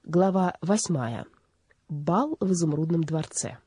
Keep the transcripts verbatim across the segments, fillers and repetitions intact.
Глава восьмая. Бал в изумрудном дворце.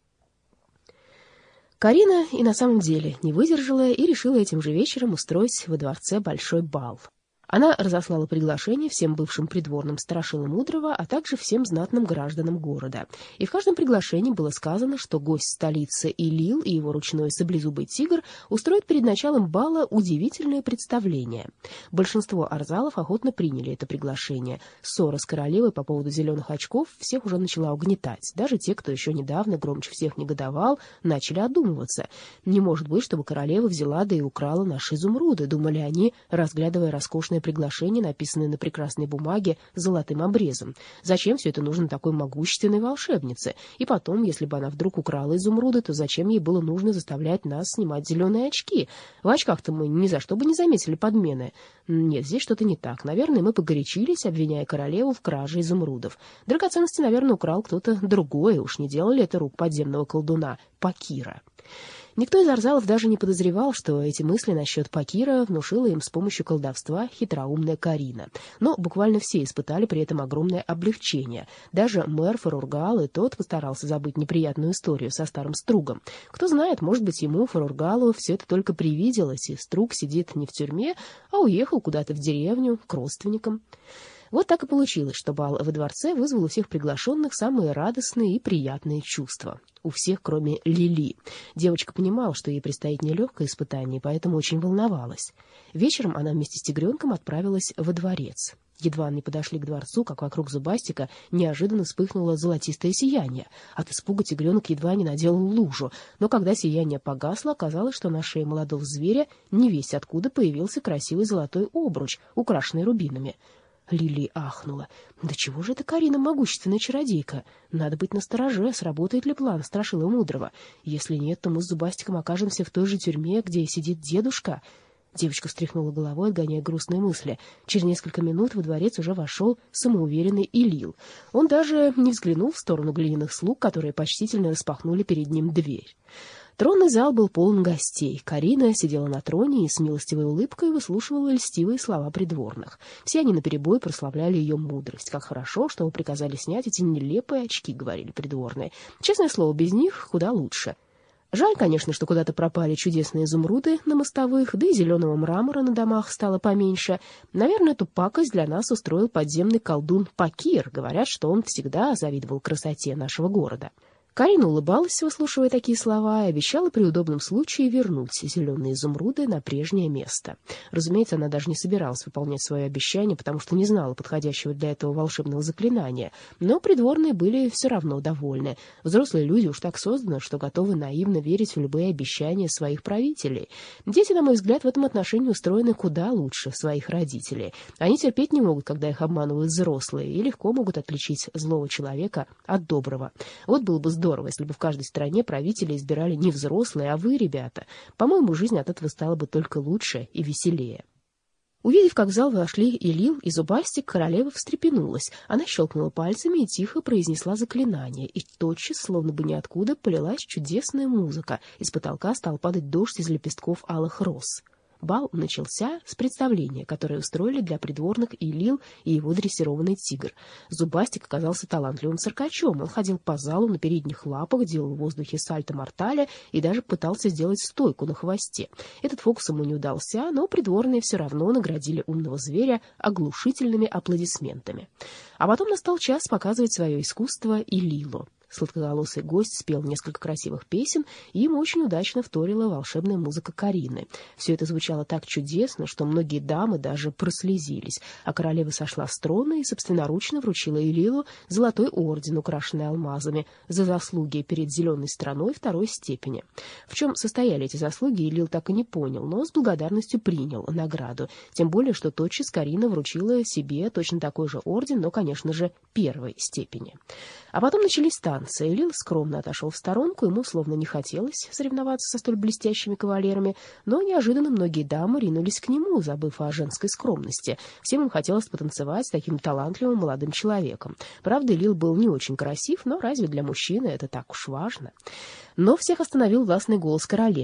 Карина и на самом деле не выдержала и решила этим же вечером устроить во дворце большой бал. Она разослала приглашение всем бывшим придворным страшилам Мудрого, а также всем знатным гражданам города. И в каждом приглашении было сказано, что гость столицы Илил и его ручной саблезубый тигр устроят перед началом бала удивительное представление. Большинство арзалов охотно приняли это приглашение. Ссора с королевой по поводу зеленых очков всех уже начала угнетать. Даже те, кто еще недавно громче всех негодовал, начали одумываться. Не может быть, чтобы королева взяла да и украла наши изумруды, думали они, разглядывая роскошное приглашение, написанное на прекрасной бумаге с золотым обрезом. Зачем все это нужно такой могущественной волшебнице? И потом, если бы она вдруг украла изумруды, то зачем ей было нужно заставлять нас снимать зеленые очки? В очках-то мы ни за что бы не заметили подмены. Нет, здесь что-то не так. Наверное, мы погорячились, обвиняя королеву в краже изумрудов. Драгоценности, наверное, украл кто-то другой. Уж не делали это рук подземного колдуна Пакира. Никто из арзалов даже не подозревал, что эти мысли насчет Пакира внушила им с помощью колдовства хитроумная Карина. Но буквально все испытали при этом огромное облегчение. Даже мэр Фарургал, и тот постарался забыть неприятную историю со старым Стругом. Кто знает, может быть, ему, Фарургалу, все это только привиделось, и Струг сидит не в тюрьме, а уехал куда-то в деревню к родственникам. Вот так и получилось, что бал во дворце вызвал у всех приглашенных самые радостные и приятные чувства. У всех, кроме Лили. Девочка понимала, что ей предстоит нелегкое испытание, поэтому очень волновалась. Вечером она вместе с тигренком отправилась во дворец. Едва они подошли к дворцу, как вокруг зубастика неожиданно вспыхнуло золотистое сияние. От испуга тигренок едва не наделал лужу, но когда сияние погасло, оказалось, что на шее молодого зверя невесть откуда появился красивый золотой обруч, украшенный рубинами. Лили ахнула. Да чего же это Карина могущественная чародейка? Надо быть настороже, сработает ли план Страшила Мудрого. Если нет, то мы с Зубастиком окажемся в той же тюрьме, где сидит дедушка. Девочка встряхнула головой, отгоняя грустные мысли. Через несколько минут во дворец уже вошел самоуверенный Илил. Он даже не взглянул в сторону глиняных слуг, которые почтительно распахнули перед ним дверь. Тронный зал был полон гостей. Карина сидела на троне и с милостивой улыбкой выслушивала льстивые слова придворных. Все они наперебой прославляли ее мудрость. Как хорошо, что вы приказали снять эти нелепые очки, говорили придворные. Честное слово, без них куда лучше. Жаль, конечно, что куда-то пропали чудесные изумруды на мостовых, да и зеленого мрамора на домах стало поменьше. Наверное, эту пакость для нас устроил подземный колдун Пакир. Говорят, что он всегда завидовал красоте нашего города. Карина улыбалась, выслушивая такие слова, и обещала при удобном случае вернуть зеленые изумруды на прежнее место. Разумеется, она даже не собиралась выполнять свое обещание, потому что не знала подходящего для этого волшебного заклинания. Но придворные были все равно довольны. Взрослые люди уж так созданы, что готовы наивно верить в любые обещания своих правителей. Дети, на мой взгляд, в этом отношении устроены куда лучше своих родителей. Они терпеть не могут, когда их обманывают взрослые, и легко могут отличить злого человека от доброго. Вот было бы здорово, Здорово, если бы в каждой стране правители избирали не взрослые, а вы, ребята. По-моему, жизнь от этого стала бы только лучше и веселее. Увидев, как в зал вошли Илил и Зубастик, королева встрепенулась. Она щелкнула пальцами и тихо произнесла заклинание, и тотчас, словно бы ниоткуда, полилась чудесная музыка. Из потолка стал падать дождь из лепестков алых роз. Бал начался с представления, которое устроили для придворных Илил и его дрессированный тигр. Зубастик оказался талантливым циркачом. Он ходил по залу на передних лапах, делал в воздухе сальто-мортале и даже пытался сделать стойку на хвосте. Этот фокус ему не удался, но придворные все равно наградили умного зверя оглушительными аплодисментами. А потом настал час показывать свое искусство Илилу. Сладкоголосый гость спел несколько красивых песен, и ему очень удачно вторила волшебная музыка Карины. Все это звучало так чудесно, что многие дамы даже прослезились, а королева сошла с трона и собственноручно вручила Илилу золотой орден, украшенный алмазами, за заслуги перед зеленой страной второй степени. В чем состояли эти заслуги, Илил так и не понял, но с благодарностью принял награду, тем более, что тотчас Карина вручила себе точно такой же орден, но, конечно же, первой степени. А потом начались танцы. Илил скромно отошел в сторонку, ему словно не хотелось соревноваться со столь блестящими кавалерами, но неожиданно многие дамы ринулись к нему, забыв о женской скромности. Всем им хотелось потанцевать с таким талантливым молодым человеком. Правда, Илил был не очень красив, но разве для мужчины это так уж важно? Но всех остановил властный голос королевы.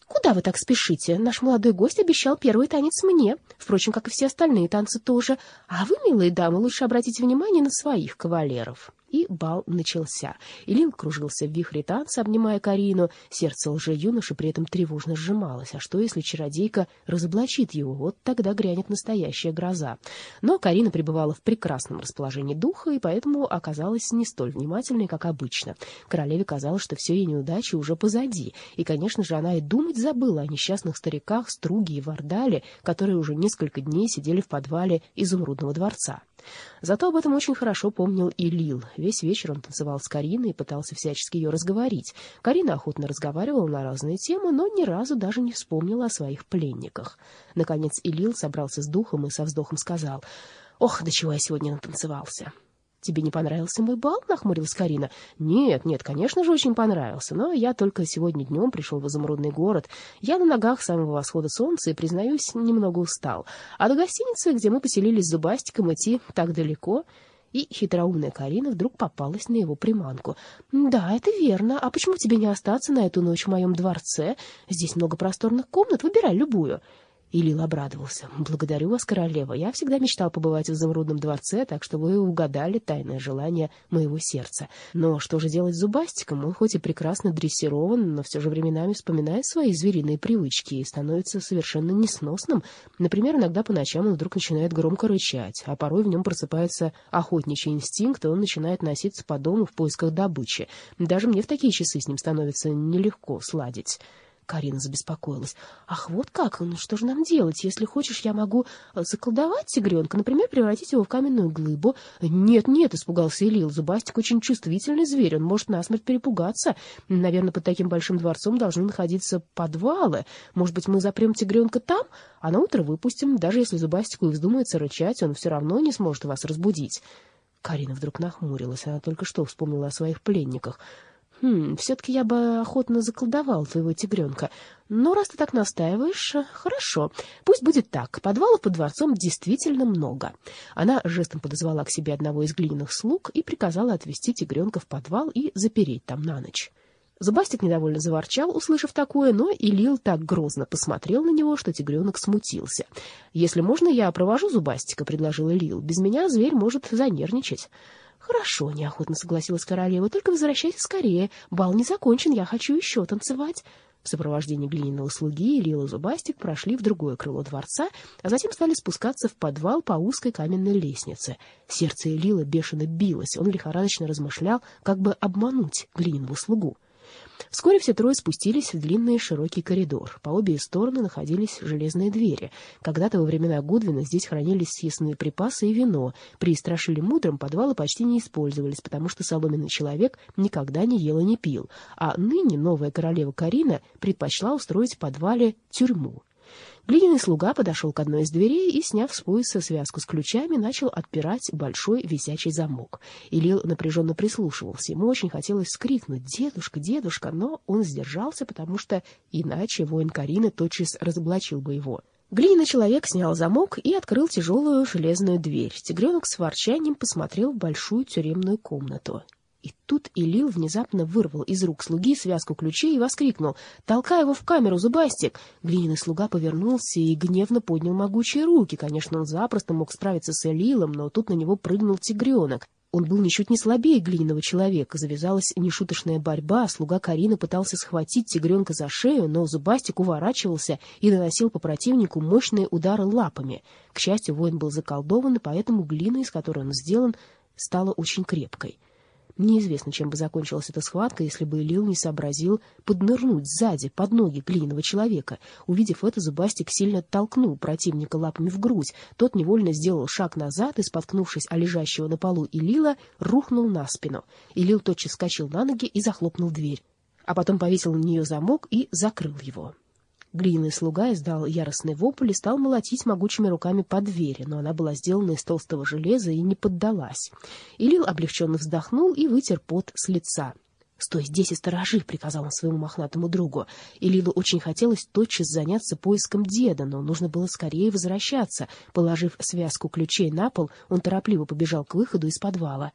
«Куда вы так спешите? Наш молодой гость обещал первый танец мне, впрочем, как и все остальные танцы тоже. А вы, милые дамы, лучше обратите внимание на своих кавалеров». И бал начался. Элил кружился в вихре танца, обнимая Карину. Сердце лже-юноши при этом тревожно сжималось. А что, если чародейка разоблачит его? Вот тогда грянет настоящая гроза. Но Карина пребывала в прекрасном расположении духа, и поэтому оказалась не столь внимательной, как обычно. Королеве казалось, что все ее неудачи уже позади. И, конечно же, она и думать забыла о несчастных стариках Струге и Вардале, которые уже несколько дней сидели в подвале Изумрудного дворца. Зато об этом очень хорошо помнил и Лил. Весь вечер он танцевал с Кариной и пытался всячески ее разговорить. Карина охотно разговаривала на разные темы, но ни разу даже не вспомнила о своих пленниках. Наконец Илил собрался с духом и со вздохом сказал: «Ох, до чего я сегодня натанцевался!» «Тебе не понравился мой бал?» — нахмурилась Карина. «Нет, нет, конечно же, очень понравился, но я только сегодня днем пришел в Изумрудный город. Я на ногах с самого восхода солнца и, признаюсь, немного устал. А до гостиницы, где мы поселились с Зубастиком, идти так далеко». И хитроумная Карина вдруг попалась на его приманку. «Да, это верно. А почему тебе не остаться на эту ночь в моем дворце? Здесь много просторных комнат, выбирай любую». И Лил обрадовался. «Благодарю вас, королева. Я всегда мечтал побывать в Изумрудном дворце, так что вы угадали тайное желание моего сердца. Но что же делать с Зубастиком? Он хоть и прекрасно дрессирован, но все же временами вспоминает свои звериные привычки и становится совершенно несносным. Например, иногда по ночам он вдруг начинает громко рычать, а порой в нем просыпается охотничий инстинкт, и он начинает носиться по дому в поисках добычи. Даже мне в такие часы с ним становится нелегко сладить». Карина забеспокоилась. «Ах, вот как? Ну что же нам делать? Если хочешь, я могу заколдовать тигренка, например, превратить его в каменную глыбу». «Нет, нет», — испугался Элил, — «Зубастик очень чувствительный зверь, он может насмерть перепугаться. Наверное, под таким большим дворцом должны находиться подвалы. Может быть, мы запрем тигренка там, а на утро выпустим. Даже если Зубастику и вздумается рычать, он все равно не сможет вас разбудить». Карина вдруг нахмурилась. Она только что вспомнила о своих пленниках. «Хм, все-таки я бы охотно заколдовал твоего тигренка. Но раз ты так настаиваешь, хорошо. Пусть будет так. Подвалов под дворцом действительно много». Она жестом подозвала к себе одного из глиняных слуг и приказала отвезти тигренка в подвал и запереть там на ночь. Зубастик недовольно заворчал, услышав такое, но Элил так грозно посмотрел на него, что тигренок смутился. «Если можно, я провожу Зубастика», — предложил Элил. «Без меня зверь может занервничать». «Хорошо», — неохотно согласилась королева, — «только возвращайся скорее. Бал не закончен, я хочу еще танцевать». В сопровождении глиняного слуги Элил и Зубастик прошли в другое крыло дворца, а затем стали спускаться в подвал по узкой каменной лестнице. Сердце Элила бешено билось, он лихорадочно размышлял, как бы обмануть глиняного слугу. Вскоре все трое спустились в длинный широкий коридор. По обе стороны находились железные двери. Когда-то во времена Гудвина здесь хранились съестные припасы и вино. При Страшиле Мудром подвалы почти не использовались, потому что соломенный человек никогда не ел и не пил. А ныне новая королева Карина предпочла устроить в подвале тюрьму. Глиняный слуга подошел к одной из дверей и, сняв с пояса связку с ключами, начал отпирать большой висячий замок. Элил напряженно прислушивался. Ему очень хотелось вскрикнуть: «Дедушка, дедушка!», но он сдержался, потому что иначе воин Карины тотчас разоблачил бы его. Глиняный человек снял замок и открыл тяжелую железную дверь. Тигренок с ворчанием посмотрел в большую тюремную комнату. И тут Элил внезапно вырвал из рук слуги связку ключей и воскликнул: «Толкай его в камеру, Зубастик!». Глиняный слуга повернулся и гневно поднял могучие руки. Конечно, он запросто мог справиться с Элилом, но тут на него прыгнул тигренок. Он был ничуть не слабее глиняного человека. Завязалась нешуточная борьба. Слуга Карины пытался схватить тигренка за шею, но Зубастик уворачивался и наносил по противнику мощные удары лапами. К счастью, воин был заколдован, и поэтому глина, из которой он сделан, стала очень крепкой. Неизвестно, чем бы закончилась эта схватка, если бы Элил не сообразил поднырнуть сзади, под ноги глиняного человека. Увидев это, Зубастик сильно толкнул противника лапами в грудь. Тот невольно сделал шаг назад и, споткнувшись о лежащего на полу Элила, рухнул на спину. Элил тотчас вскочил на ноги и захлопнул дверь, а потом повесил на нее замок и закрыл его. Глиняный слуга издал яростный вопль и стал молотить могучими руками по двери, но она была сделана из толстого железа и не поддалась. Элил облегченно вздохнул и вытер пот с лица. «Стой здесь и сторожи», — приказал он своему мохнатому другу. Элилу очень хотелось тотчас заняться поиском деда, но нужно было скорее возвращаться. Положив связку ключей на пол, он торопливо побежал к выходу из подвала.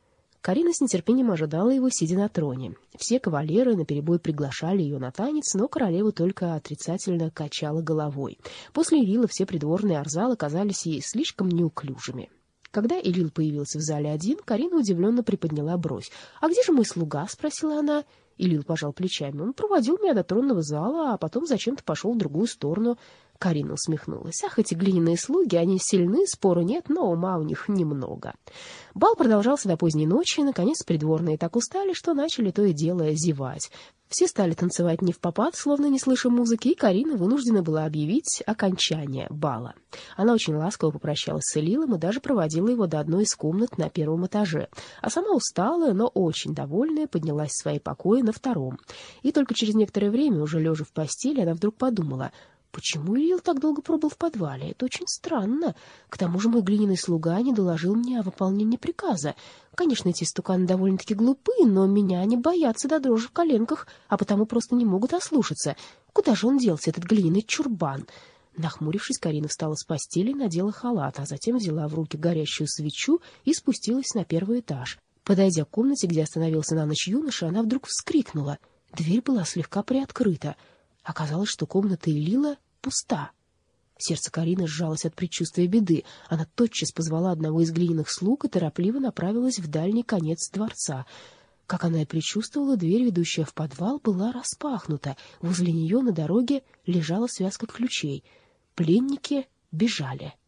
Карина с нетерпением ожидала его, сидя на троне. Все кавалеры наперебой приглашали ее на танец, но королева только отрицательно качала головой. После Элила все придворные Арзалы казались ей слишком неуклюжими. Когда Элил появился в зале один, Карина удивленно приподняла бровь. «А где же мой слуга?» — спросила она. Элил пожал плечами. «Он проводил меня до тронного зала, а потом зачем-то пошел в другую сторону». Карина усмехнулась. «Ах, эти глиняные слуги, они сильны, спору нет, но ума у них немного». Бал продолжался до поздней ночи, и, наконец, придворные так устали, что начали то и дело зевать. Все стали танцевать невпопад, словно не слыша музыки, и Карина вынуждена была объявить окончание бала. Она очень ласково попрощалась с Элилом и даже проводила его до одной из комнат на первом этаже, а сама усталая, но очень довольная, поднялась в свои покои на втором. И только через некоторое время, уже лежа в постели, она вдруг подумала: почему Элил так долго пробыл в подвале? Это очень странно. К тому же мой глиняный слуга не доложил мне о выполнении приказа. Конечно, эти истуканы довольно-таки глупы, но меня они боятся до дрожи в коленках, а потому просто не могут ослушаться. Куда же он делся, этот глиняный чурбан? Нахмурившись, Карина встала с постели и надела халат, а затем взяла в руки горящую свечу и спустилась на первый этаж. Подойдя к комнате, где остановился на ночь юноша, она вдруг вскрикнула. Дверь была слегка приоткрыта. Оказалось, что комната Элила пуста. Сердце Карины сжалось от предчувствия беды. Она тотчас позвала одного из глиняных слуг и торопливо направилась в дальний конец дворца. Как она и предчувствовала, дверь, ведущая в подвал, была распахнута. Возле нее на дороге лежала связка ключей. Пленники бежали.